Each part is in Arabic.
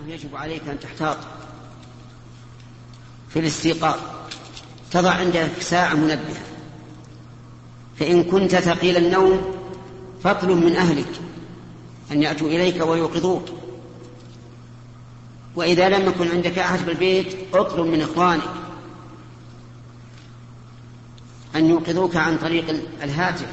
أنه يجب عليك أن تحتاط في الاستيقاظ، تضع عندك ساعة منبهة، فإن كنت ثقيل النوم فاطلب من أهلك أن يأتوا إليك ويوقظوك، وإذا لم يكن عندك أحد بالبيت اطلب من إخوانك أن يوقظوك عن طريق الهاتف.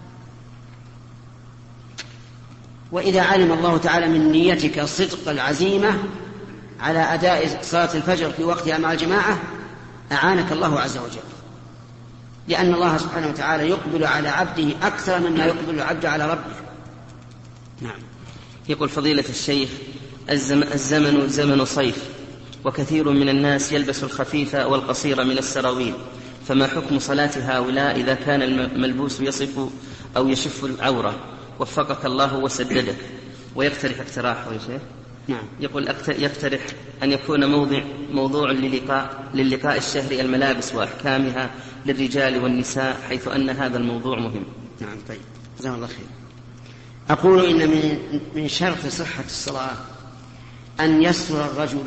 وإذا علم الله تعالى من نيتك صدق العزيمة على أداء صلاة الفجر في وقتها مع الجماعة أعانك الله عز وجل، لأن الله سبحانه وتعالى يقبل على عبده أكثر مما يقبل العبد على ربه. نعم. يقول فضيلة الشيخ: الزمن زمن صيف، وكثير من الناس يلبس الخفيف والقصير من السراويل، فما حكم صلاة هؤلاء إذا كان الملبوس يصف أو يشف العورة؟ وفقك الله وسددك. ويقترح اقتراح يا شيخ. نعم. يقول يقترح أن يكون موضوع للقاء الشهري الملابس وأحكامها للرجال والنساء، حيث أن هذا الموضوع مهم. نعم. طيب، جزاك الله خير. أقول إن من شرط صحة الصلاة أن يستر الرجل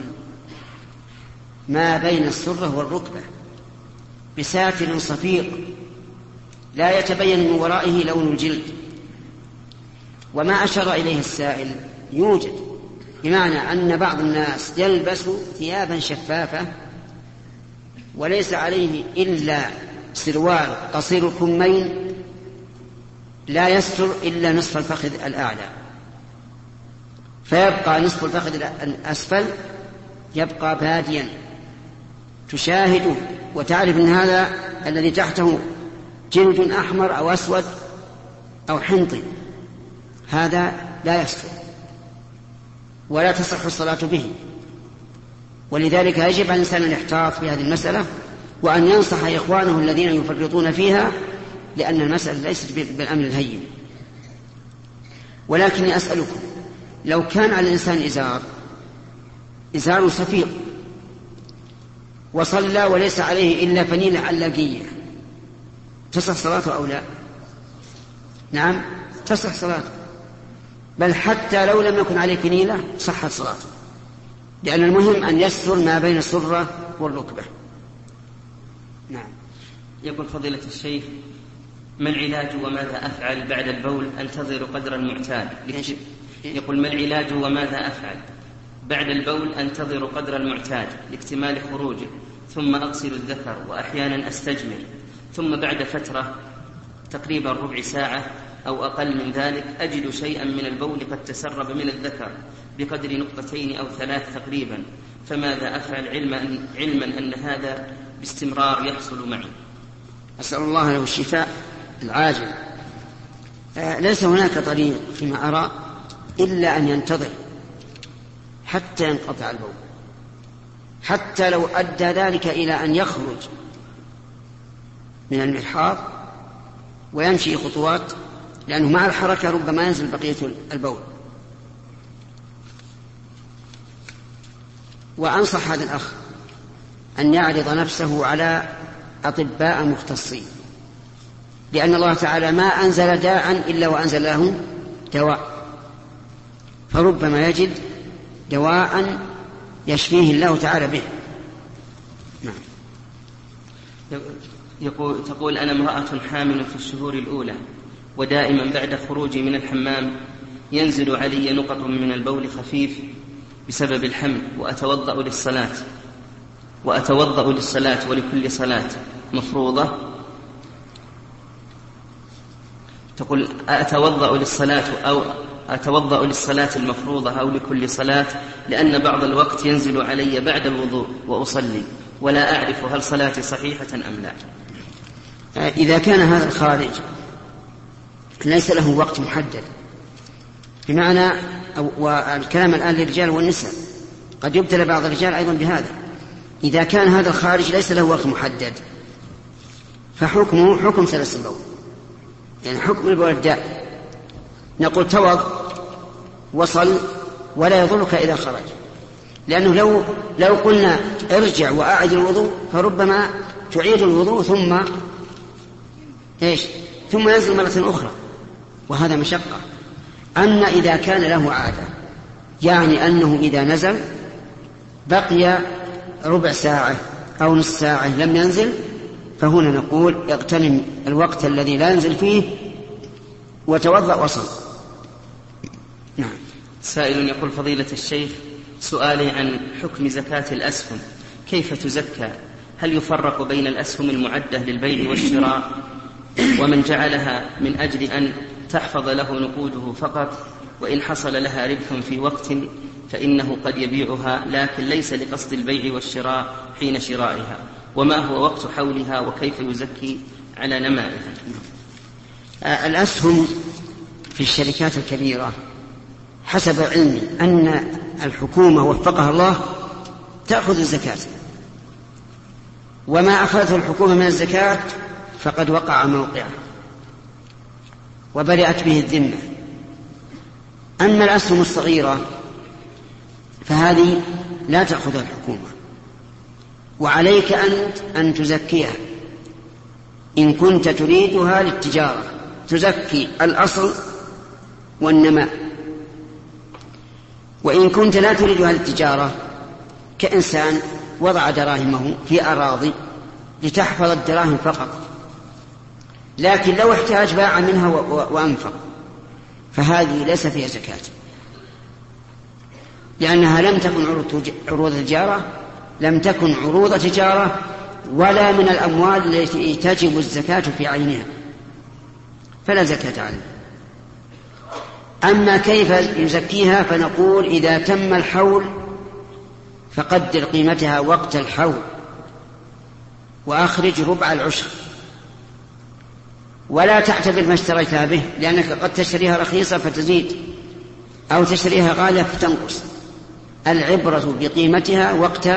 ما بين السرة والركبة بساتر صفيق لا يتبين من ورائه لون الجلد. وما أشار إليه السائل يوجد، بمعنى أن بعض الناس يلبس ثيابا شفافة وليس عليه إلا سروال قصير الكمين لا يستر إلا نصف الفخذ الأعلى، فيبقى نصف الفخذ الأسفل يبقى باديا تشاهده وتعرف أن هذا الذي تحته جلد أحمر أو أسود أو حنطي، هذا لا يستر ولا تصح الصلاة به. ولذلك يجب على الإنسان أن يحتاط في هذه المسألة وأن ينصح إخوانه الذين يفرطون فيها، لأن المسألة ليست بالأمر الهين. ولكني أسألكم، لو كان على الإنسان إزار صفيق وصلى وليس عليه إلا فنيلة علاقية، تصح صلاته أو لا؟ نعم، تصح صلاته، بل حتى لو لم يكن عليه فنيلة صحت صلاته، لأن المهم أن يستر ما بين السرة والركبة. نعم. يقول فضيلة الشيخ: ما العلاج وماذا أفعل بعد البول؟ أنتظر قدر المعتاد. يقول: ما العلاج وماذا أفعل بعد البول؟ أنتظر قدر المعتاد لاكتمال خروجه، ثم أغسل الذكر، وأحيانا أستجمر، ثم بعد فترة تقريبا ربع ساعة أو أقل من ذلك أجد شيئا من البول قد تسرب من الذكر بقدر نقطتين أو 3 تقريبا، فماذا أفعل علما أن هذا باستمرار يحصل معي؟ أسأل الله له الشفاء العاجل. ليس هناك طريق فيما أرى إلا أن ينتظر حتى ينقطع البول، حتى لو أدى ذلك إلى أن يخرج من المرحاض ويمشي خطوات، لأنه مع الحركة ربما ينزل بقية البول. وأنصح هذا الأخ أن يعرض نفسه على أطباء مختصين، لأن الله تعالى ما أنزل داء إلا وأنزل له دواء، فربما يجد دواء يشفيه الله تعالى به. نعم. تقول: أنا امرأة حامل في الشهور الأولى، ودائما بعد خروجي من الحمام ينزل علي نقط من البول خفيف بسبب الحمل، وأتوضأ للصلاة ولكل صلاة مفروضة. تقول: أتوضأ للصلاة المفروضة أو لكل صلاة، لأن بعض الوقت ينزل علي بعد الوضوء وأصلي، ولا أعرف هل صلاتي صحيحة أم لا. إذا كان هذا الخارج ليس له وقت محدد، بمعنى والكلام الآن للرجال والنساء، قد يبتلى بعض الرجال أيضا بهذا. إذا كان هذا الخارج ليس له وقت محدد فحكمه حكم سلس البول، يعني حكم البول الدائم. نقول: توض وصل ولا يضرك إذا خرج، لأنه لو قلنا ارجع وأعد الوضوء فربما تعيد الوضوء ثم ينزل مرة أخرى، وهذا مشقة. أما إذا كان له عادة، يعني أنه إذا نزل بقي ربع ساعة أو نصف ساعة لم ينزل، فهنا نقول اغتنم الوقت الذي لا ينزل فيه وتوضأ وصل. نعم. سائل يقول: فضيلة الشيخ، سؤالي عن حكم زكاة الأسهم، كيف تزكى؟ هل يفرق بين الأسهم المعدة للبيع والشراء ومن جعلها من أجل أن تحفظ له نقوده فقط، وإن حصل لها ربح في وقت فإنه قد يبيعها لكن ليس لقصد البيع والشراء حين شرائها، وما هو وقت حولها وكيف يزكي على نمائها؟ الأسهم في الشركات الكبيرة حسب علمي أن الحكومة وفقها الله تأخذ الزكاة، وما أخذته الحكومة من الزكاة فقد وقع موقعه وبرئت به الذمة. أما الأسهم الصغيرة فهذه لا تأخذها الحكومة، وعليك أن تزكيها إن كنت تريدها للتجارة، تزكي الأصل والنماء. وإن كنت لا تريدها للتجارة كإنسان وضع دراهمه في أراضي لتحفظ الدراهم فقط، لكن لو احتاج باع منها وأنفق، فهذه ليس فيها زكاة، لأنها لم تكن عروض تجارة، لم تكن عروض تجارة ولا من الأموال التي تجب الزكاة في عينها، فلا زكاة عليها. أما كيف يزكيها فنقول: إذا تم الحول فقدر قيمتها وقت الحول وأخرج ربع العشر، ولا تعتبر ما اشتريتها به، لأنك قد تشتريها رخيصة فتزيد أو تشتريها غالية فتنقص. العبرة بقيمتها وقت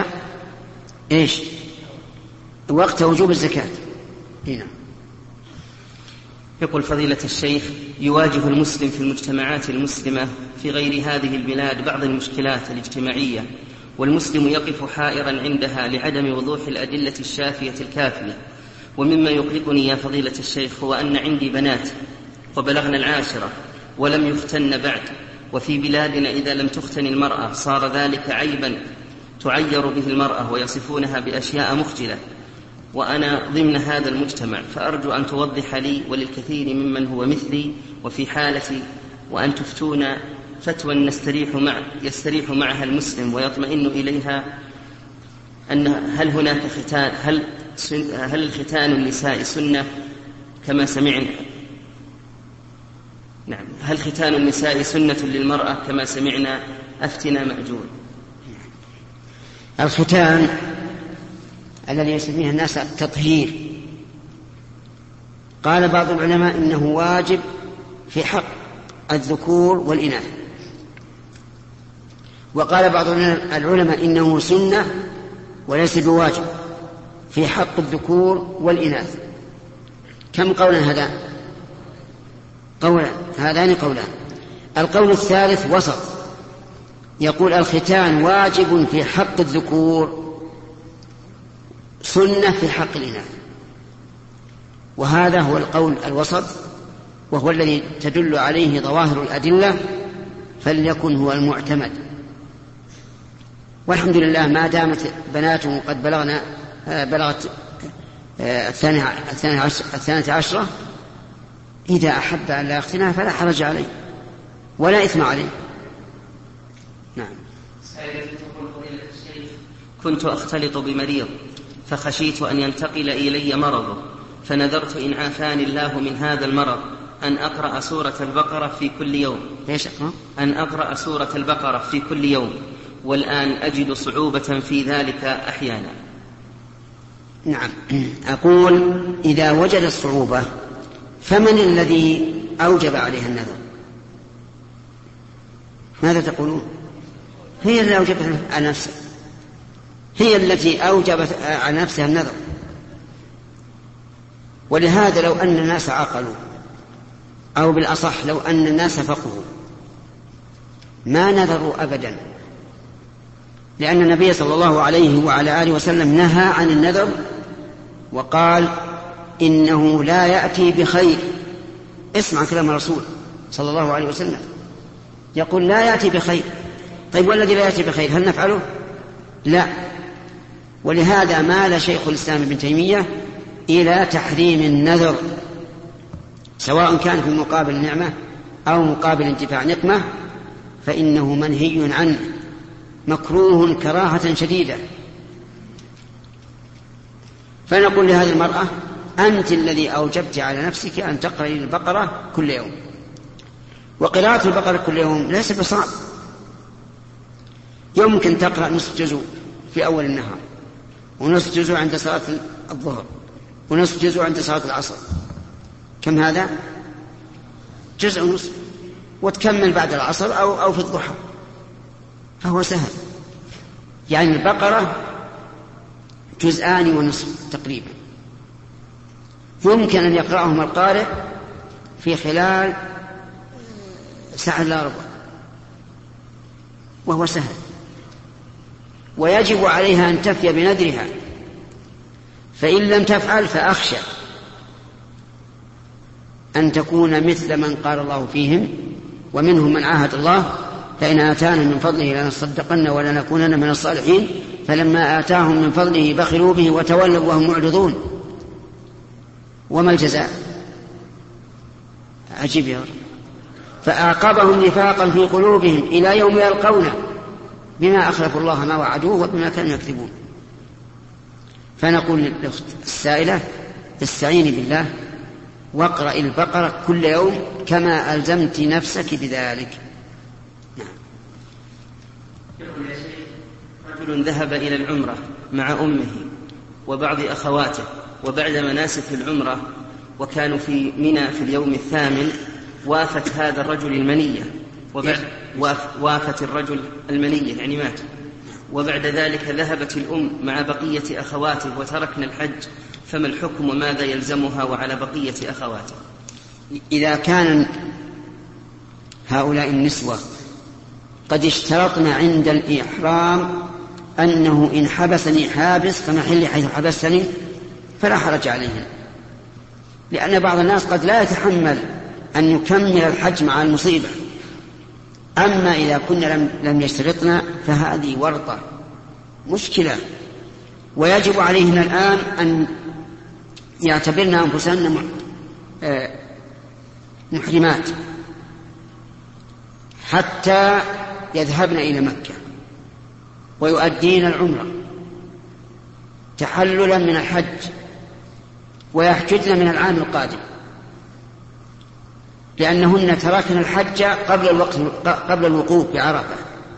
وقت وجوب الزكاة. هنا يقول: فضيلة الشيخ، يواجه المسلم في المجتمعات المسلمة في غير هذه البلاد بعض المشكلات الاجتماعية، والمسلم يقف حائرا عندها لعدم وضوح الأدلة الشافية الكافية. ومما يقلقني يا فضيلة الشيخ هو أن عندي بنات وبلغن العاشرة ولم يختن بعد، وفي بلادنا إذا لم تختن المرأة صار ذلك عيبا تعير به المرأة ويصفونها بأشياء مخجلة، وأنا ضمن هذا المجتمع، فأرجو أن توضح لي وللكثير ممن هو مثلي وفي حالتي، وأن تفتون فتوى يستريح معها المسلم ويطمئن إليها، أن هل هناك ختان، هل ختان النساء سنة كما سمعنا؟ نعم، هل ختان النساء سنة للمرأة كما سمعنا؟ أفتنا مأجور. الختان الذي يسميه الناس التطهير، قال بعض العلماء إنه واجب في حق الذكور والإناث، وقال بعض العلماء إنه سنة وليس بواجب في حق الذكور والإناث. كم قولا هذا؟ هذان قولان. القول الثالث وسط، يقول الختان واجب في حق الذكور، سنة في حق الإناث، وهذا هو القول الوسط، وهو الذي تدل عليه ظواهر الأدلة، فليكن هو المعتمد. والحمد لله ما دامت بناته قد بلغت 12 إذا أحب أن لا يختنها فلا حرج عليه ولا إثم عليه. نعم. كنت أختلط بمريض فخشيت أن ينتقل إلي مرضه، فنذرت إن عافاني الله من هذا المرض أن أقرأ سورة البقرة في كل يوم. أن أقرأ سورة البقرة في كل يوم، والآن أجد صعوبة في ذلك أحيانا. نعم، أقول إذا وجد الصعوبة فمن الذي أوجب عليها النذر؟ ماذا تقولون؟ هي التي أوجبت على نفسها، هي التي أوجبت على نفسها النذر. ولهذا لو أن الناس عقلوا، أو بالأصح لو أن الناس فقهوا، ما نذروا أبدا، لأن النبي صلى الله عليه وعلى آله وسلم نهى عن النذر وقال إنه لا يأتي بخير. اسمع كلام الرسول صلى الله عليه وسلم، يقول لا يأتي بخير. طيب والذي لا يأتي بخير هل نفعله؟ لا، ولهذا مال شيخ الإسلام ابن تيمية إلى تحريم النذر، سواء كان في مقابل نعمة أو مقابل انتفاع نقمة، فإنه منهي عنه مكروه كراهة شديدة. فنقول لهذه المرأة: أنت الذي أوجبت على نفسك أن تقرأي البقرة كل يوم، وقراءة البقرة كل يوم ليس بصعب، يمكن تقرأ نصف جزء في أول النهار، ونصف جزء عند صلاة الظهر، ونصف جزء عند صلاة العصر. كم هذا؟ جزء ونصف، وتكمل بعد العصر أو في الضحى، فهو سهل. يعني البقرة جزءان ونصف تقريبا، يمكن أن يقرأهما القارئ في خلال ساعة إلا ربع، وهو سهل. ويجب عليها أن تفي بنذرها، فإن لم تفعل فأخشى أن تكون مثل من قال الله فيهم: ومنهم من عاهد الله فإن آتانا من فضله لنصدقن ولنكونن من الصالحين فلما آتاهم من فضله بخلوا به وتولوا وهم معرضون. وما الجزاء؟ عجيب يا رب. فأعقبهم نفاقا في قلوبهم إلى يوم يلقونه بما أخلفوا الله ما وعدوه وبما كانوا يكذبون. فنقول للأخت السائلة: استعيني بالله واقرأ البقرة كل يوم كما ألزمت نفسك بذلك. نعم. رجل ذهب إلى العمرة مع أمه وبعض أخواته، وبعد مناسك العمرة وكانوا في منى في اليوم الثامن وافت هذا الرجل المنية، وافت الرجل المنية يعني مات، وبعد ذلك ذهبت الأم مع بقية أخواته وتركنا الحج، فما الحكم وماذا يلزمها وعلى بقية أخواته؟ إذا كان هؤلاء النسوة قد اشترطنا عند الإحرام أنه إن حبسني حابس فمحلي حيث حبسني فلا حرج عليهم، لأن بعض الناس قد لا يتحمل أن يكمل الحج مع المصيبة. أما إذا كنا لم يشترطنا فهذه ورطة مشكلة، ويجب عليهن الآن أن يعتبرن أنفسهن محرمات حتى يذهبن إلى مكة ويؤدين العمرة تحللا من الحج ويحججن من العام القادم، لأنهن تركن الحج قبل الوقوف بعرفة،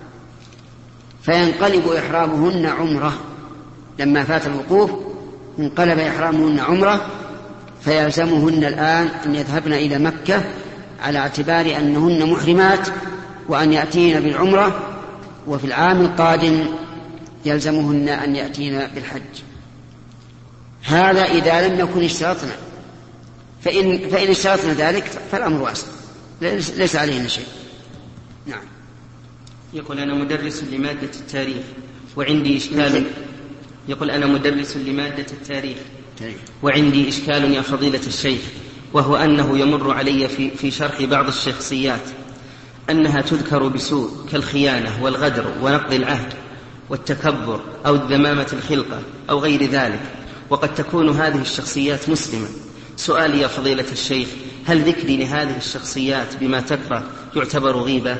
فينقلب إحرامهن عمرة. لما فات الوقوف انقلب إحرامهن عمرة، فيلزمهن الآن أن يذهبن إلى مكة على اعتبار أنهن محرمات وأن يأتين بالعمرة، وفي العام القادم يلزمهن أن يأتين بالحج. هذا إذا لم يكن اشترطنا، فإن اشترطنا ذلك فالأمر واسع ليس علينا شيء. نعم. يقول: أنا مدرس لمادة التاريخ وعندي إشكال. يقول: أنا مدرس لمادة التاريخ وعندي إشكال يا فضيلة الشيخ، وهو أنه يمر علي في شرح بعض الشخصيات أنها تذكر بسوء كالخيانة والغدر ونقض العهد والتكبر أو الذمامة الخلقة أو غير ذلك، وقد تكون هذه الشخصيات مسلمة. سؤالي يا فضيلة الشيخ: هل ذكري لهذه الشخصيات بما تكره يعتبر غيبة؟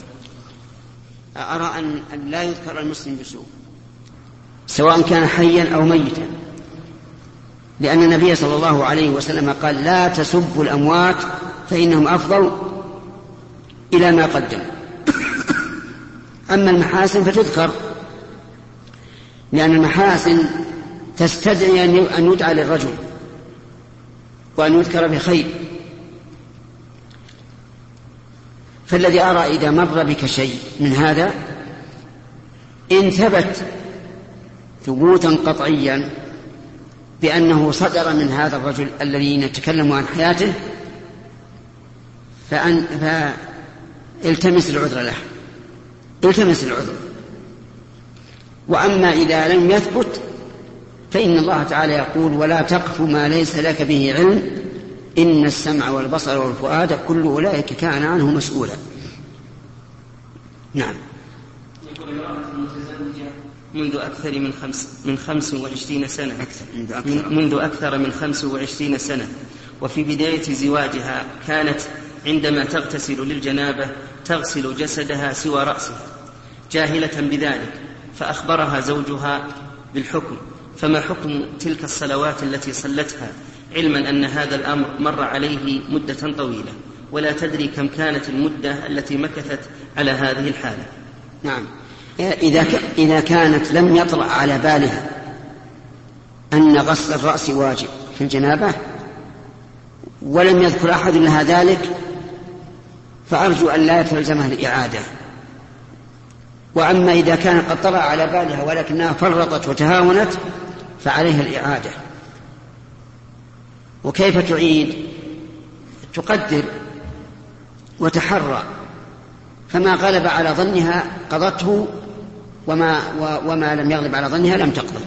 أرى أن لا يذكر المسلم بسوء سواء كان حيا أو ميتا، لأن النبي صلى الله عليه وسلم قال: لا تسبوا الأموات فإنهم أفضل إلى ما قدموا. أما المحاسن فتذكر، لأن المحاسن تستدعي أن يدعى للرجل وأن يذكر بخير. فالذي أرى إذا مر بك شيء من هذا إن ثبت ثبوتا قطعيا بأنه صدر من هذا الرجل الذي نتكلم عن حياته فالتمس العذر له، التمس العذر. وأما إذا لم يثبت فإن الله تعالى يقول: ولا تقف ما ليس لك به علم إن السمع والبصر والفؤاد كل أولئك كان عنه مسؤولا. نعم. يقول امرأة متزوجة منذ 25 سنة منذ أكثر من 25 سنة، وفي بداية زواجها كانت عندما تغتسل للجنابة تغسل جسدها سوى رأسها جاهلة بذلك، فأخبرها زوجها بالحكم، فما حكم تلك الصلوات التي صلتها، علما أن هذا الأمر مر عليه مدة طويلة ولا تدري كم كانت المدة التي مكثت على هذه الحالة؟ نعم، إذا كانت لم يطرأ على بالها أن غسل الرأس واجب في الجنابة ولم يذكر أحد لها ذلك، فأرجو أن لا تلزمها الإعادة. وأما إذا كان قد طرأ على بالها ولكنها فرطت وتهاونت فعليها الإعادة. وكيف تعيد؟ تقدر وتحرى، فما غلب على ظنها قضته، وما لم يغلب على ظنها لم تقضه.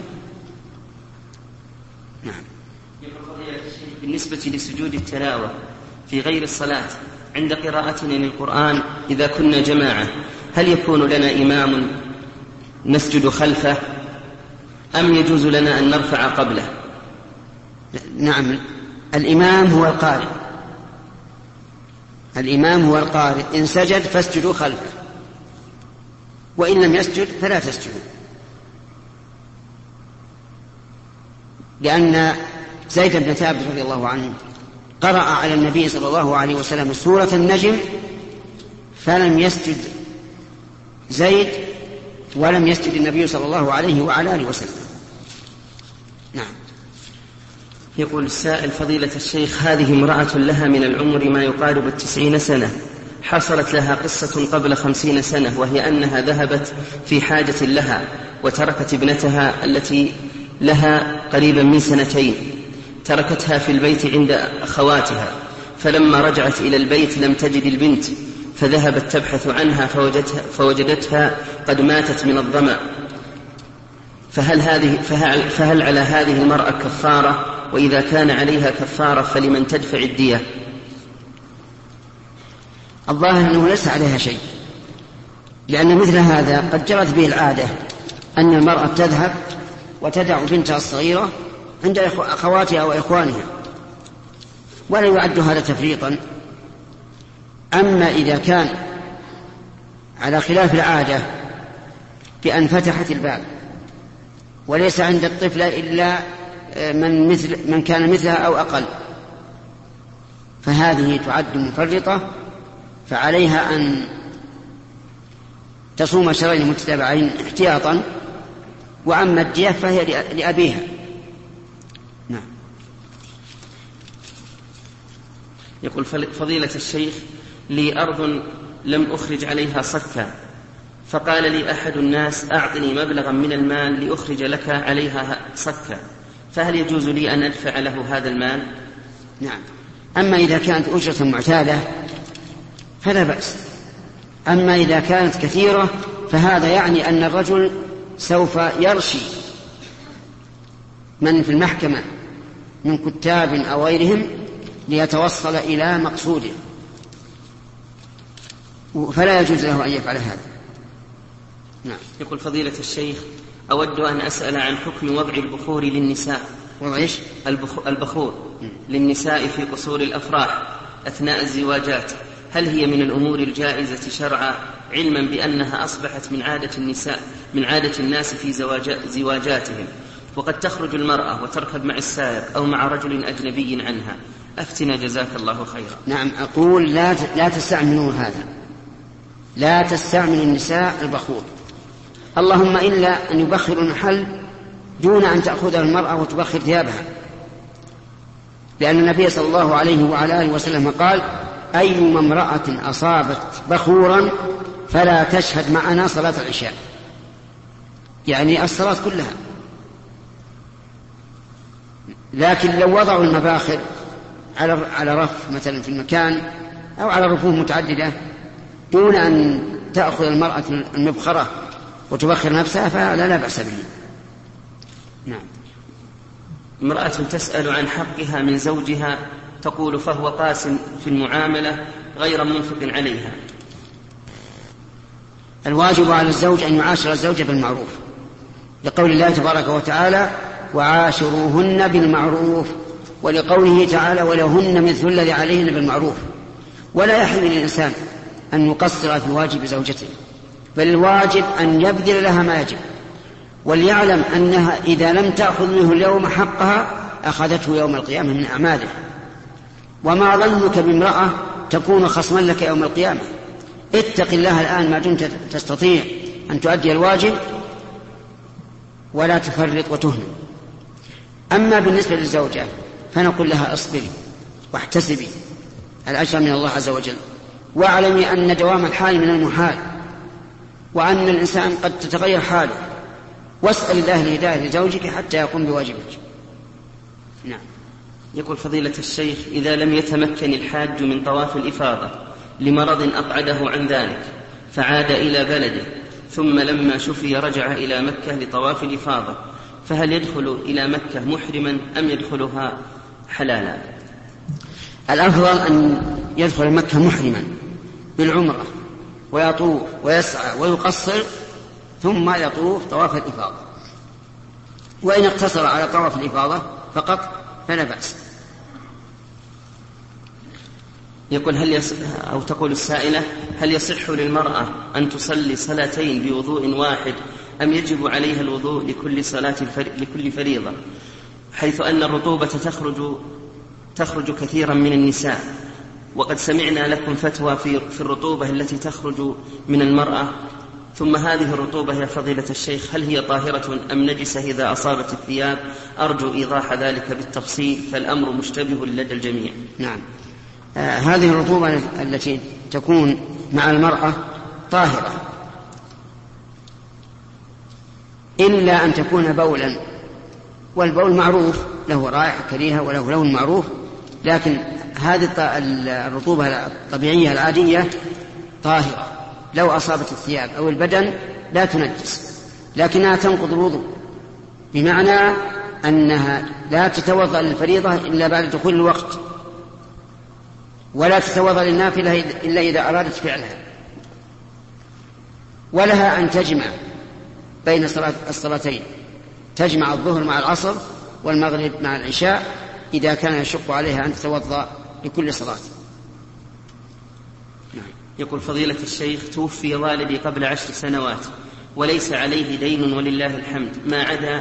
نعم. بالنسبة لسجود التلاوة في غير الصلاة عند قراءتنا للقرآن إذا كنا جماعة، هل يكون لنا إمام نسجد خلفه أم يجوز لنا أن نرفع قبله؟ نعم، الإمام هو القارئ، الإمام هو القارئ، إن سجد فاسجدوا خلفه، وإن لم يسجد فلا تسجدوا، لأن زيد بن ثابت رضي الله عنه قرأ على النبي صلى الله عليه وسلم سورة النجم فلم يسجد زيد ولم يسجد النبي صلى الله عليه وعلى آله وسلم. نعم. يقول السائل: فضيلة الشيخ، هذه امرأة لها من العمر ما يقارب 90 سنة، حصلت لها قصة قبل 50 سنة، وهي أنها ذهبت في حاجة لها وتركت ابنتها التي لها قريبا من 2 سنين، تركتها في البيت عند أخواتها، فلما رجعت إلى البيت لم تجد البنت، فذهبت تبحث عنها فوجدتها قد ماتت من الظمأ، فهل على هذه المرأة كفارة؟ وإذا كان عليها كفارة فلمن تدفع الدية؟ الظاهر أنه ليس عليها شيء، لأن مثل هذا قد جرت به العادة أن المرأة تذهب وتدع بنتها الصغيرة عند أخواتها وإخوانها، ولا يعد هذا تفريطا. أما إذا كان على خلاف العادة بأن فتحت الباب وليس عند الطفلة إلا من كان مثلها أو أقل، فهذه تعد مفرطة، فعليها أن تصوم شهرين متتابعين احتياطا، وأما الدية فهي لأبيها. نعم. يقول: فضيلة الشيخ، لي أرض لم أخرج عليها صكا، فقال لي أحد الناس: أعطني مبلغا من المال لأخرج لك عليها صكا، فهل يجوز لي أن أدفع له هذا المال؟ نعم. أما إذا كانت أجرة معتادة فلا بأس، أما إذا كانت كثيرة فهذا يعني أن الرجل سوف يرشي من في المحكمة من كتاب أو غيرهم ليتوصل إلى مقصوده، فلا يجوز له أن يفعل هذا. نعم. يقول: فضيلة الشيخ، أود أن أسأل عن حكم وضع البخور للنساء. وضع البخور للنساء في قصور الأفراح أثناء الزواجات، هل هي من الأمور الجائزة شرعا، علما بأنها أصبحت من عادة الناس في زواجاتهم، وقد تخرج المرأة وتركب مع السائق أو مع رجل أجنبي عنها؟ أفتنا جزاك الله خيرا. نعم، أقول لا تستعملوا هذا، لا تستعمل النساء البخور، اللهم إلا أن يبخروا المحل دون أن تأخذ المرأة وتبخر ثيابها، لأن النبي صلى الله عليه وعلى آله وسلم قال: أيما امرأة أصابت بخورا فلا تشهد معنا صلاة العشاء، يعني الصلاة كلها. لكن لو وضعوا المباخر على رف مثلا في المكان أو على رفوف متعددة دون أن تأخذ المرأة المبخرة وتبخر نفسها فهذا لا بأس به. نعم. امرأة تسأل عن حقها من زوجها، تقول: فهو قاس في المعاملة غير منفق عليها، الواجب على الزوج أن يعاشر الزوجة بالمعروف، لقول الله تبارك وتعالى وعاشروهن بالمعروف، ولقوله تعالى ولهن مثل الذي عليهن بالمعروف. ولا يحل للإنسان أن يقصر في واجب زوجته، بل الواجب أن يبذل لها ما يجب، وليعلم أنها إذا لم تأخذ منه اليوم حقها أخذته يوم القيامة من أعماله. وما ظنك بامرأة تكون خصما لك يوم القيامة؟ اتق الله الآن ما دمت تستطيع أن تؤدي الواجب، ولا تفرط وتهمل. أما بالنسبة للزوجة فنقول لها اصبري واحتسبي الأجر من الله عز وجل، واعلمي أن دوام الحال من المحال، وأن الإنسان قد تتغير حاله، واسأل الله الهداية لزوجك حتى يقوم بواجبك. نعم. يقول فضيلة الشيخ إذا لم يتمكن الحاج من طواف الإفاضة لمرض أقعده عن ذلك فعاد إلى بلده، ثم لما شفي رجع إلى مكة لطواف الإفاضة، فهل يدخل إلى مكة محرما أم يدخلها حلالا؟ الأفضل أن يدخل مكة محرما بالعمرة ويطوف ويسعى ويقصر ثم يطوف طواف الإفاضة، وإن اقتصر على طواف الإفاضة فقط فلا بأس. يقول أو تقول السائلة هل يصح للمرأة أن تصلي صلاتين بوضوء واحد أم يجب عليها الوضوء لكل فريضة، حيث أن الرطوبة تخرج كثيرا من النساء، وقد سمعنا لكم فتوى في الرطوبة التي تخرج من المرأة، ثم هذه الرطوبة يا فضيلة الشيخ هل هي طاهرة أم نجسة إذا أصابت الثياب؟ أرجو إيضاح ذلك بالتفصيل فالأمر مشتبه لدى الجميع. نعم. هذه الرطوبة التي تكون مع المرأة طاهرة إلا أن تكون بولا، والبول معروف له رائحة كريهة وله لون معروف، لكن هذه الرطوبة الطبيعية العادية طاهرة لو أصابت الثياب أو البدن لا تنجس، لكنها تنقض الوضوء، بمعنى أنها لا تتوضأ للفريضة إلا بعد دخول الوقت، ولا تتوضأ للنافلة إلا إذا أرادت فعلها، ولها أن تجمع بين الصلاتين، تجمع الظهر مع العصر والمغرب مع العشاء إذا كان يشق عليها أن تتوضأ لكل صلاة. يقول فضيلة الشيخ توفي والدي قبل 10 سنوات وليس عليه دين ولله الحمد، ما عدا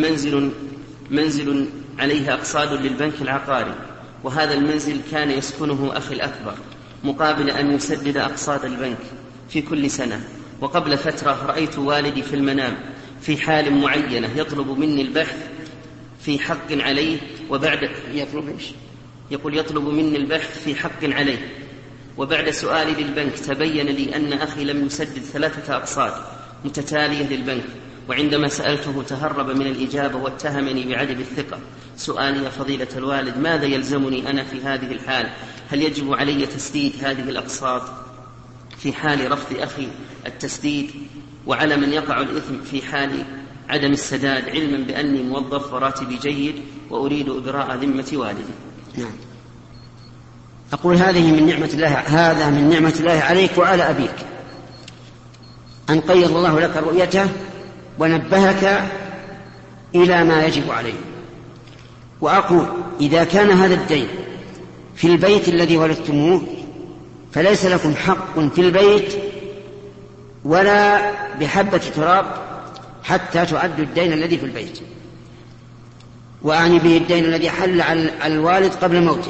منزل عليه أقساط للبنك العقاري، وهذا المنزل كان يسكنه أخي الأكبر مقابل أن يسدد أقساط البنك في كل سنة. وقبل فترة رأيت والدي في المنام في حال معينة يطلب مني البحث في حق عليه، وبعد يطلب مني البحث في حق عليه، وبعد سؤالي للبنك تبين لي أن أخي لم يسدد 3 أقساط متتالية للبنك، وعندما سألته تهرب من الإجابة واتهمني بعدم الثقة. سؤالي يا فضيلة الوالد ماذا يلزمني أنا في هذه الحال؟ هل يجب علي تسديد هذه الأقساط في حال رفض أخي التسديد، وعلى من يقع الإثم في حال عدم السداد، علما بأني موظف وراتبي جيد وأريد إبراء ذمة والدي؟ نعم. أقول هذا من نعمة الله عليك وعلى أبيك، أن قيض الله لك رؤيته ونبهك إلى ما يجب عليه. وأقول إذا كان هذا الدين في البيت الذي ولدتموه فليس لكم حق في البيت ولا بحبة تراب حتى تعدوا الدين الذي في البيت، وأعني به الدين الذي حل على الوالد قبل موته.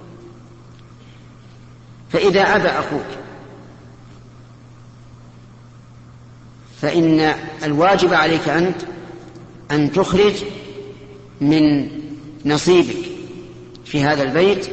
فإذا أبى أخوك فإن الواجب عليك أنت أن تخرج من نصيبك في هذا البيت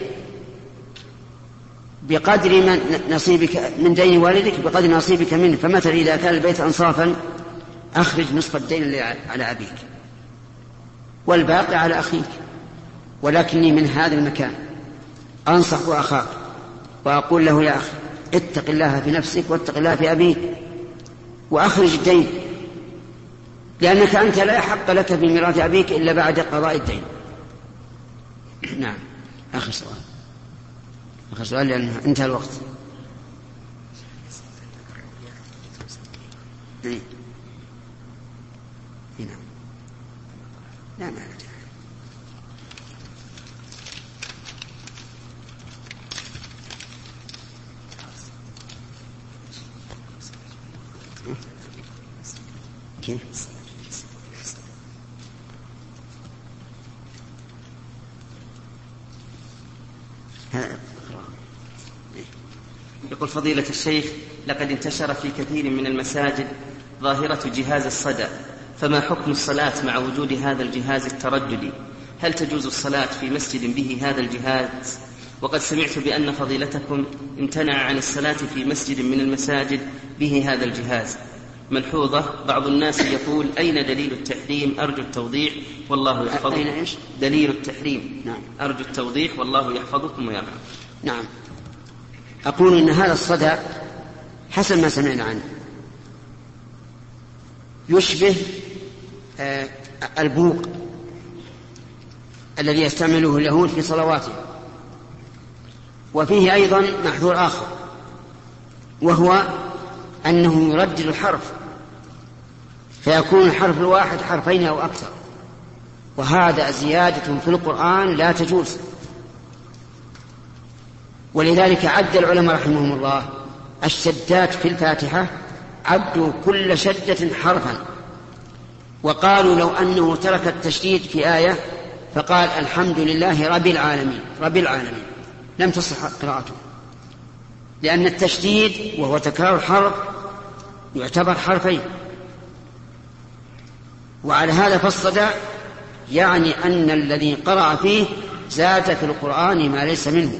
بقدر من نصيبك من دين والدك بقدر نصيبك منه. فمثلا إذا كان البيت أنصافا أخرج نصف الدين اللي على أبيك والباقي على أخيك. ولكني من هذا المكان أنصح أخاك وأقول له يا أخي اتق الله في نفسك واتق الله في أبيك وأخرج الدين، لأنك أنت لا حق لك في ميراث أبيك إلا بعد قضاء الدين. نعم. آخر سؤال لأن انتهى الوقت. هنا لا معنى كيف يقول فضيلة الشيخ: لقد انتشر في كثير من المساجد ظاهرة جهاز الصدى، فما حكم الصلاة مع وجود هذا الجهاز الترددي؟ هل تجوز الصلاة في مسجد به هذا الجهاز؟ وقد سمعت بأن فضيلتكم امتنع عن الصلاة في مسجد من المساجد به هذا الجهاز. ملحوظة: بعض الناس يقول: أين دليل التحريم؟ أرجو التوضيح والله يحفظكم. أين إيش؟ دليل التحريم. نعم. أرجو التوضيح والله يحفظكم ويرحمكم. نعم. أقول إن هذا الصدى حسب ما سمعنا عنه يشبه البوق الذي يستعمله اليهود في صلواتهم، وفيه أيضا محذور آخر، وهو أنه يردد الحرف فيكون الحرف الواحد حرفين أو أكثر، وهذا زيادة في القرآن لا تجوز. ولذلك عد العلماء رحمهم الله الشدات في الفاتحة، عدوا كل شدة حرفا، وقالوا لو أنه ترك التشديد في آية فقال الحمد لله رب العالمين رب العالمين لم تصح قراءته، لأن التشديد وهو تكرار حرف يعتبر حرفين. وعلى هذا فالصدى يعني أن الذي قرأ فيه زاد في القرآن ما ليس منه،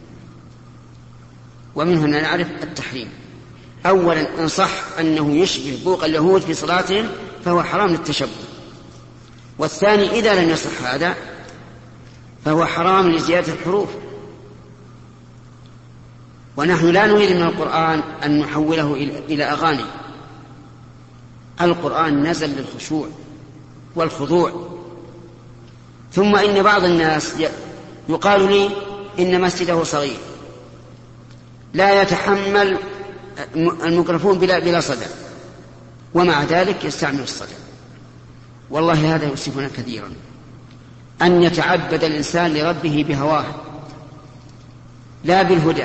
ومنه أن نعرف التحريم. أولا إن صح أنه يشبه بوق اليهود في صلاتهم فهو حرام للتشبه، والثاني إذا لم يصح هذا فهو حرام لزيادة الحروف. ونحن لا نريد من القرآن أن نحوله إلى أغاني. القرآن نزل للخشوع والخضوع. ثم إن بعض الناس يقال لي إن مسجده صغير لا يتحمل الميكروفون بلا صدى، ومع ذلك يستعمل الصدى. والله هذا يؤسفنا كثيرا، أن يتعبد الإنسان لربه بهواه لا بالهدى.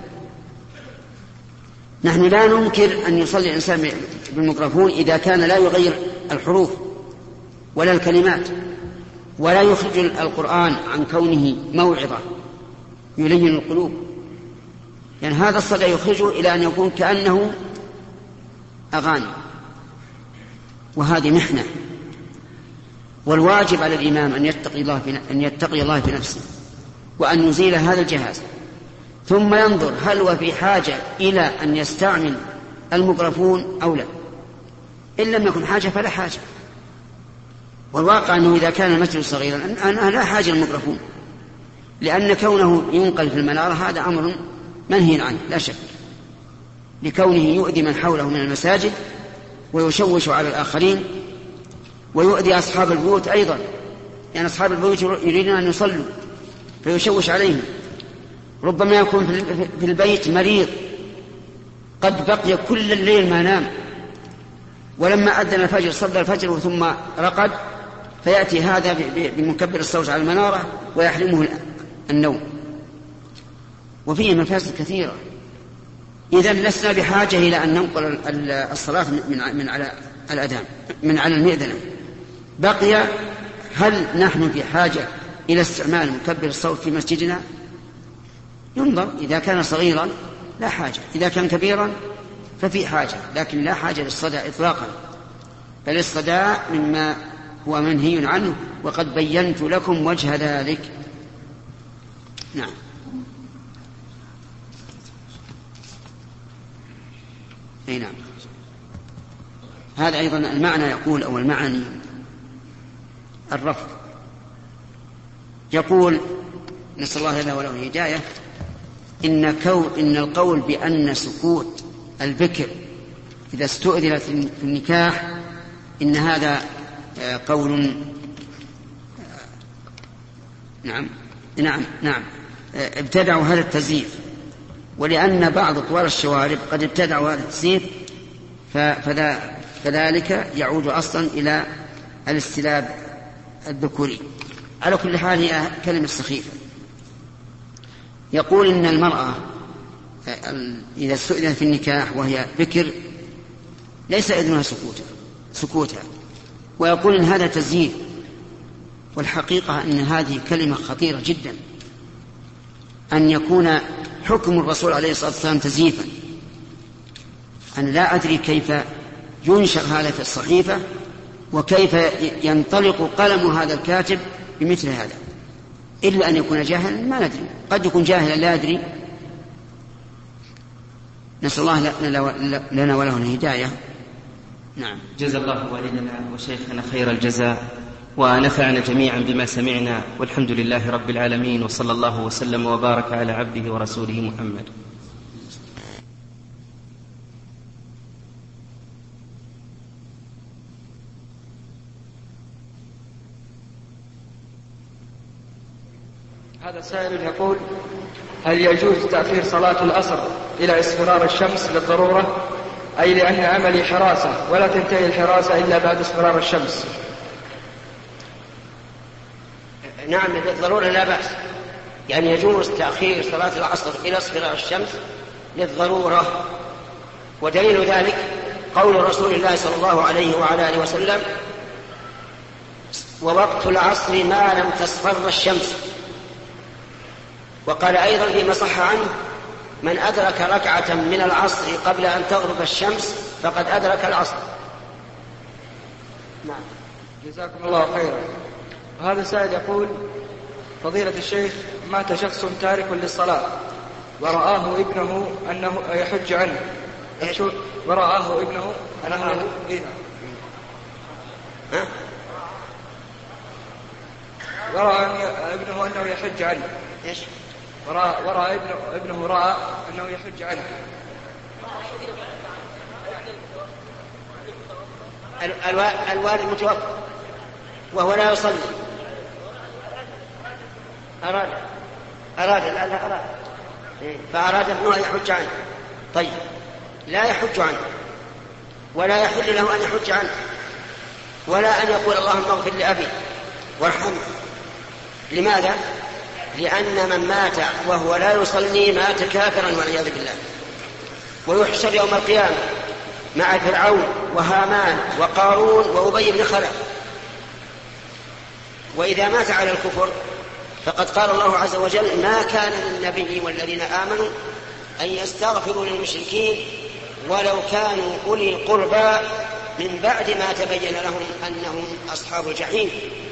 نحن لا ننكر أن يصلي الإنسان بالميكروفون إذا كان لا يغير الحروف ولا الكلمات، ولا يخرج القرآن عن كونه موعظة يلين القلوب، لأن يعني هذا الصدى يخرجه إلى أن يكون كأنه أغاني، وهذه محنة. والواجب على الإمام أن يتقي الله في نفسه، وأن يزيل هذا الجهاز، ثم ينظر هل هو في حاجة إلى أن يستعمل الميكروفون أو لا. إن لم يكن حاجة فلا حاجة. والواقع أنه إذا كان المسجد صغيرا أنا لا حاجة للميكروفون، لأن كونه ينقل في المنارة هذا أمر منهي عنه لا شك، لكونه يؤذي من حوله من المساجد ويشوش على الآخرين، ويؤذي أصحاب البيوت أيضا، يعني أصحاب البيوت يريدون أن يصلوا فيشوش عليهم. ربما يكون في البيت مريض قد بقي كل الليل ما نام، ولما أذن الفجر صلى الفجر ثم رقد، فيأتي هذا بمكبر الصوت على المنارة ويحرمه النوم، وفيه مفاسد كثيرة. إذن لسنا بحاجة إلى أن ننقل الصلاة من على الأذان من على المئذنة. بقي هل نحن في حاجة إلى استعمال مكبر الصوت في مسجدنا؟ ينظر، إذا كان صغيرا لا حاجة، إذا كان كبيرا ففي حاجة، لكن لا حاجة للصدى إطلاقا، بل الصدى مما هو منهي عنه، وقد بينت لكم وجه ذلك. نعم. أي نعم. هذا أيضا المعنى يقول، أو المعني الرفض، يقول نسأل الله لنا وله الهداية: إن القول بأن سكوت البكر إذا استؤذنت في النكاح إن هذا قول نعم ابتدعوا هذا التزييف، ولأن بعض طوال الشوارب قد ابتدعوا هذا التزييف فذلك يعود أصلا إلى الاستلاب الذكوري. على كل حال هي كلمة سخيفة. يقول إن المرأة إذا استئذن في النكاح وهي بكر ليس إذنها سكوتها، ويقول إن هذا تزييف، والحقيقة أن هذه كلمة خطيرة جدا، أن يكون حكم الرسول عليه الصلاة والسلام تزييفا. أنا لا أدري كيف ينشر هذا في الصحيفة، وكيف ينطلق قلم هذا الكاتب بمثل هذا، إلا أن يكون جاهلا، ما ندري، قد يكون جاهلا لا أدري. نسأل الله لنا وله الهداية. نعم. جزا الله والدنا وشيخنا خير الجزاء، ونفعنا جميعا بما سمعنا، والحمد لله رب العالمين، وصلى الله وسلم وبارك على عبده ورسوله محمد. هذا سائل يقول: هل يجوز تأخير صلاة العصر إلى اصفرار الشمس للضرورة، أي لأن عملي حراسة ولا تنتهي الحراسة إلا بعد اصفرار الشمس؟ نعم، للضرورة لا بأس، يعني يجوز تأخير صلاة العصر إلى اصفرار الشمس للضرورة. ودليل ذلك قول رسول الله صلى الله عليه وعلى آله وسلم: ووقت العصر ما لم تصفر الشمس. وقال أيضا فيما صح عنه: من أدرك ركعة من العصر قبل أن تغرب الشمس فقد أدرك العصر. نعم. جزاكم الله خيرا. وهذا سائل يقول: فضيلة الشيخ، مات شخص تارك للصلاة ورآه ابنه أنه يحج عنه، ورآه ابنه أنه ورأى ابنه أنه يحج عنه. إيش؟ ورأى ابنه رأى أنه يحج عنه. الوالد متوفى وهو لا يصلي، أراد فأراد ابنه أن يحج عنه. طيب، لا يحج عنه، ولا يحل له أن يحج عنه، ولا أن يقول اللهم اغفر لأبي وارحمه. لماذا؟ لأن من مات وهو لا يصلي مات كافرا والعياذ بالله، ويحشر يوم القيامة مع فرعون وهامان وقارون وأبي بن خلف. وإذا مات على الكفر فقد قال الله عز وجل: ما كان للنبي والذين آمنوا أن يستغفروا للمشركين ولو كانوا أولي قربى من بعد ما تبين لهم أنهم أصحاب الجحيم.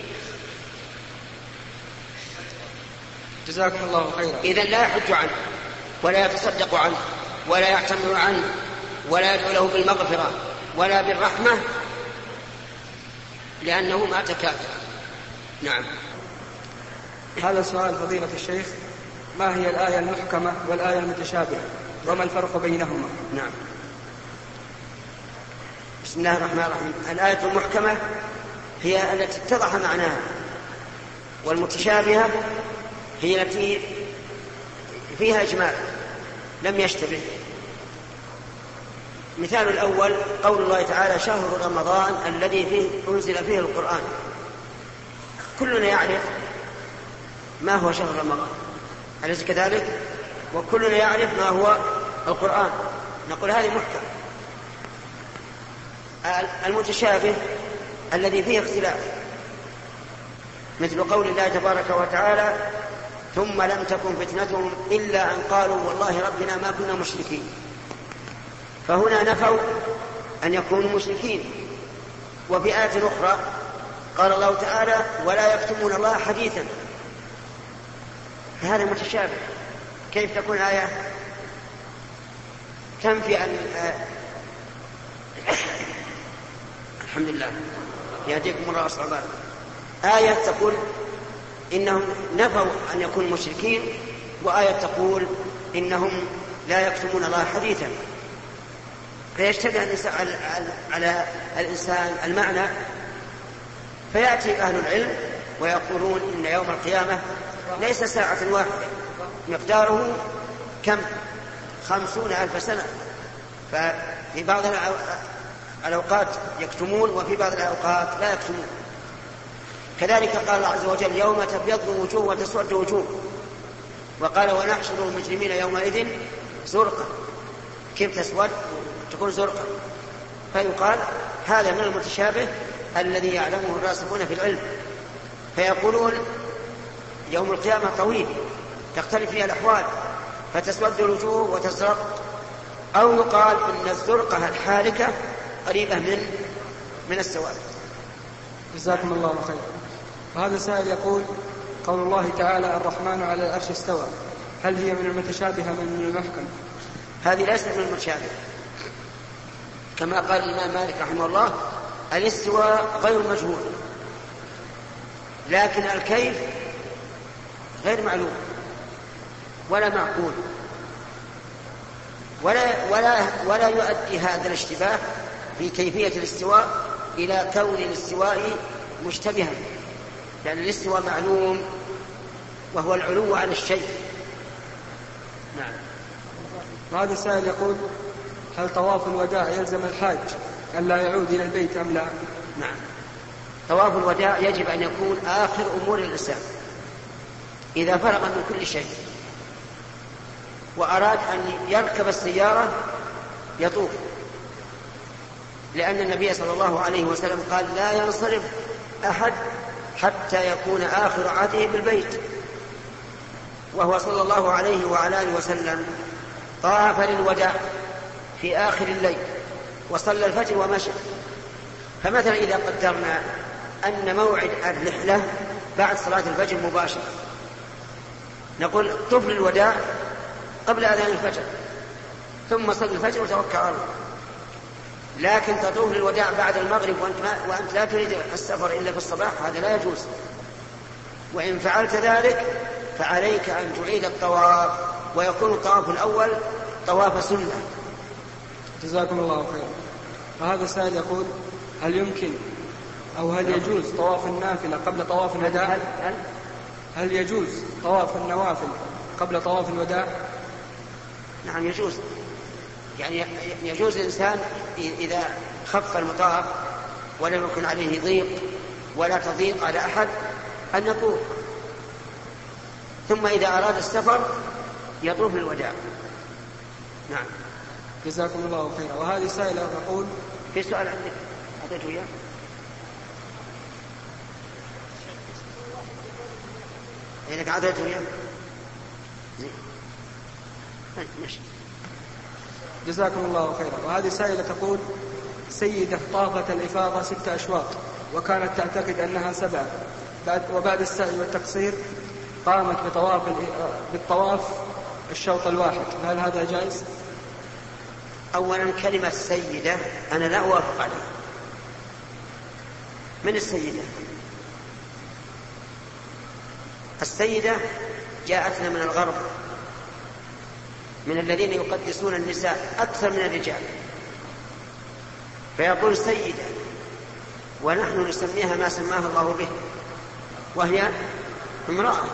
جزاكم الله خيرا. إذن لا يحج عنه، ولا يتصدق عنه، ولا يعتمر عنه، ولا يدعو له بالمغفرة ولا بالرحمة، لأنه مات كافرا. نعم. هذا سؤال فضيلة الشيخ: ما هي الآية المحكمة والآية المتشابهة، وما الفرق بينهما؟ نعم. بسم الله الرحمن الرحيم. الآية المحكمة هي التي اتضح معناها، والمتشابهة هي التي فيها إجمال لم يشتبه. مثال الأول قول الله تعالى: شهر رمضان الذي فيه أنزل فيه القرآن. كلنا يعرف ما هو شهر رمضان، أليس كذلك؟ وكلنا يعرف ما هو القرآن. نقول هذه محكم. المتشابه الذي فيه اختلاف، مثل قول الله تبارك وتعالى: ثم لم تكن فتنتهم إلا أن قالوا والله ربنا ما كنا مشركين. فهنا نفوا أن يكونوا مشركين. وفي آية أخرى قال الله تعالى: ولا يكتمون الله حديثا. فهذا متشابه. كيف تكون آية تنفي أن الحمد لله يهديكم الله أصحابه. آية تقول إنهم نفوا أن يكونوا مشركين، وآية تقول إنهم لا يكتمون الله حديثا. فيشتبه على الإنسان المعنى، فيأتي أهل العلم ويقولون إن يوم القيامة ليس ساعة واحدة، مقداره كم؟ 50,000 سنة. ففي بعض الأوقات يكتمون وفي بعض الأوقات لا يكتمون. كذلك قال الله عز وجل يوم تبيض وجوه وتسود وجوه، وقال ونحشر المجرمين يومئذ زرقا. كيف تسود تكون زرقا؟ فيقال هذا من المتشابه الذي يعلمه الراسخون في العلم، فيقولون يوم القيامة طويل تختلف فيها الأحوال فتسود الوجوه وتزرق، أو يقال إن الزرقة الحالكة قريبة من السواد. جزاكم الله خيرا. وهذا سائل يقول قول الله تعالى الرحمن على العرش استوى، هل هي من المتشابه من المحكم؟ هذه ليست من المتشابه، كما قال الإمام مالك رحمه الله الاستواء غير مجهول، لكن الكيف غير معلوم ولا معقول، ولا يؤدي هذا الاشتباه في كيفية الاستواء إلى كون الاستواء مشتبها، لأن الاستواء معلوم وهو العلو على الشيء. نعم. وهذا السائل يقول هل طواف الوداع يلزم الحاج أن لا يعود إلى البيت أم لا؟ نعم، طواف الوداع يجب أن يكون آخر أمور الإنسان إذا فرغ من كل شيء وأراد أن يركب السيارة يطوف، لأن النبي صلى الله عليه وسلم قال لا ينصرف أحد حتى يكون آخر عهده بالبيت، وهو صلى الله عليه وعلى آله وسلم طاف للوداع في آخر الليل وصلى الفجر ومشى. فمثلا إذا قدرنا أن موعد الرحلة بعد صلاة الفجر مباشرة، نقول طف للوداع قبل أذان الفجر ثم صل الفجر وتوكل على الله. لكن تطوف للوداع بعد المغرب وأنت لا تريد السفر إلا في الصباح، هذا لا يجوز. وإن فعلت ذلك فعليك أن تعيد الطواف، ويكون الطواف الأول طواف سنة. جزاكم الله خيرا. وهذا السائل يقول هل يمكن أو هل يجوز طواف النافلة قبل طواف الوداع؟ هل يجوز طواف النوافل قبل طواف الوداع؟ نعم يجوز، يعني يجوز الإنسان إذا خف المطاف ولم يكن عليه ضيق ولا تضيق على أحد أن يطوف، ثم إذا أراد السفر يطوف للوداع. نعم. جزاكم الله خيرا. وهذه سائلة تقول في سؤال عندك أعطيته إياه؟ إنك أعطيته إياه؟ ماشي. جزاكم الله خيرا. وهذه سائلة تقول سيدة طافت الإفاضة 6 أشواط وكانت تعتقد أنها 7، وبعد السعي والتقصير قامت بالطواف الشوط الواحد، هل هذا جائز؟ أولا كلمة سيدة أنا لا أوافق عليها. من السيدة؟ السيدة جاءتنا من الغرب، من الذين يقدسون النساء أكثر من الرجال، فيقول سيدة، ونحن نسميها ما سماها الله به، وهي امرأة.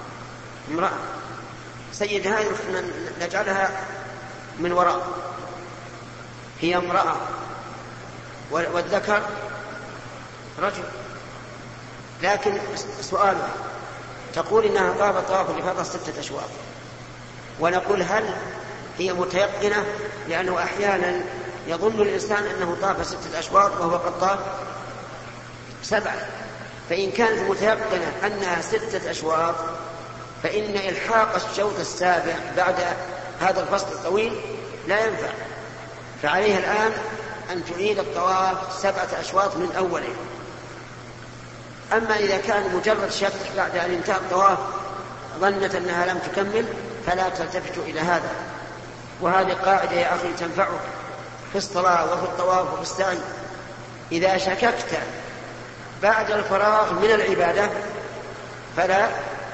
سيدة هذه نجعلها من وراء، هي امرأة والذكر رجل. لكن سؤال، تقول إنها طافت طواف الإفاضة 6 أشواط، ونقول هل هي متيقنة؟ لأنه أحيانا يظن الإنسان أنه طاف 6 أشواط وهو قد طاف 7، فإن كانت متيقنة أنها 6 أشواط فإن إلحاق الشوط السابع بعد هذا الفصل الطويل لا ينفع، فعليها الآن أن تعيد الطواف 7 أشواط من أوله. أما إذا كان مجرد شك بعد أن انتهى الطواف ظنت أنها لم تكمل فلا تلتفت إلى هذا. وهذه قاعدة يا أخي تنفعك في الصلاة وفي الطواف وفي السعي. إذا شككت بعد الفراغ من العبادة فلا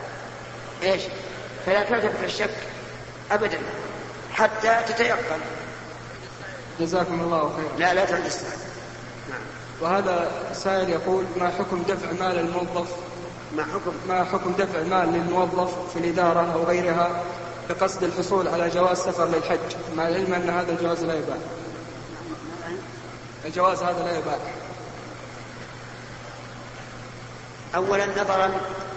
تلتفت الشك أبدا حتى تتيقن. جزاكم الله خيرا. لا تعد السعي. نعم. وهذا سائل يقول ما حكم دفع مال الموظف؟ ما حكم دفع مال للموظف في الإدارة أو غيرها بقصد الحصول على جواز سفر للحج، مع العلم أن هذا الجواز لا يباع؟ الجواز هذا لا يباح؟ أولا نظرا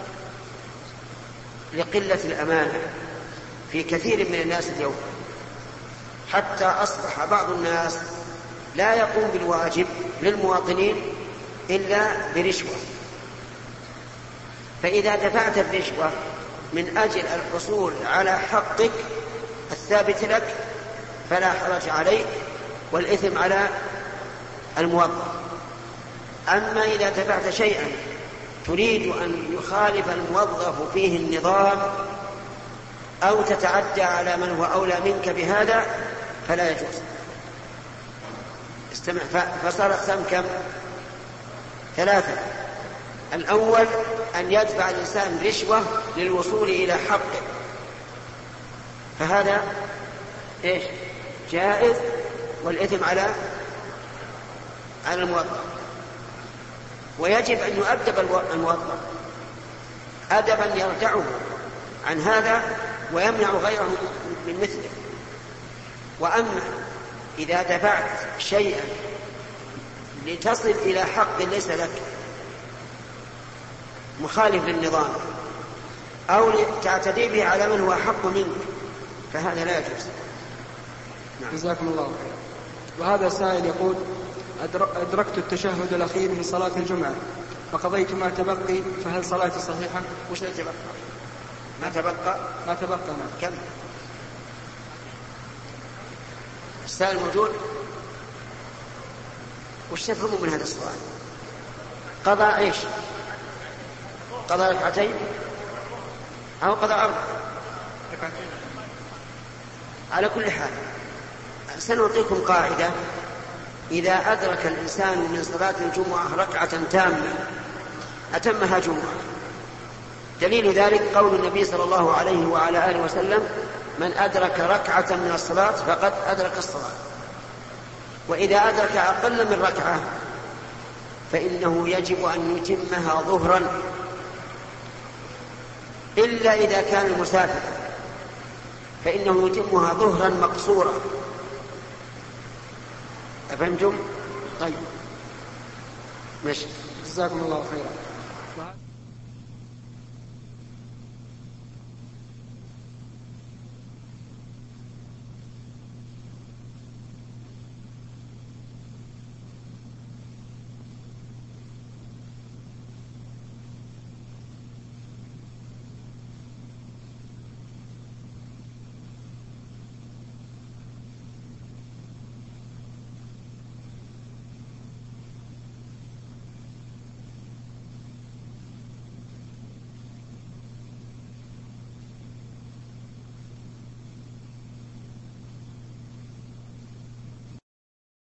لقلة الأمانة في كثير من الناس اليوم، حتى أصبح بعض الناس لا يقوم بالواجب للمواطنين إلا برشوة. فإذا دفعت الرشوة من أجل الحصول على حقك الثابت لك فلا حرج عليك، والإثم على الموظف. أما إذا دفعت شيئا تريد أن يخالف الموظف فيه النظام أو تتعدى على من هو أولى منك بهذا فلا يجوز. استمع، فصار أقسام كم؟ 3. الأول أن يدفع الإنسان رشوة للوصول إلى حقه، فهذا إيش؟ جائز، والإثم على الموظف. ويجب أن يؤدب الموظف أدبا يردعه عن هذا ويمنع غيره من مثله. وأما إذا دفعت شيئا لتصل إلى حق ليس لك مخالف للنظام أو تعتدي به على من هو حق منك فهذا لا يجوز. جزاكم الله خيرا. وهذا سائل يقول: أدركت التشهد الأخير من صلاة الجمعة فقضيت ما تبقي، فهل صلاتي صحيحة؟ وش اللي تبقى؟ ما تبقى؟ ما تبقى. كم؟ السائل موجود؟ وش تفهموا من هذا السؤال؟ قضاء ايش؟ قضاء ركعتين أو قضاء 4؟ على كل حال سنعطيكم قاعدة: إذا أدرك الإنسان من صلاة الجمعة ركعة تامة أتمها جمعة. دليل ذلك قول النبي صلى الله عليه وعلى آله وسلم: من أدرك ركعة من الصلاة فقد أدرك الصلاة. وإذا أدرك أقل من ركعة فإنه يجب أن يتمها ظهرا، إلا إذا كان مسافرا فإنه يتمها ظهرا مقصورا. أفهمتم؟ طيب ماشي. جزاكم الله خيرا.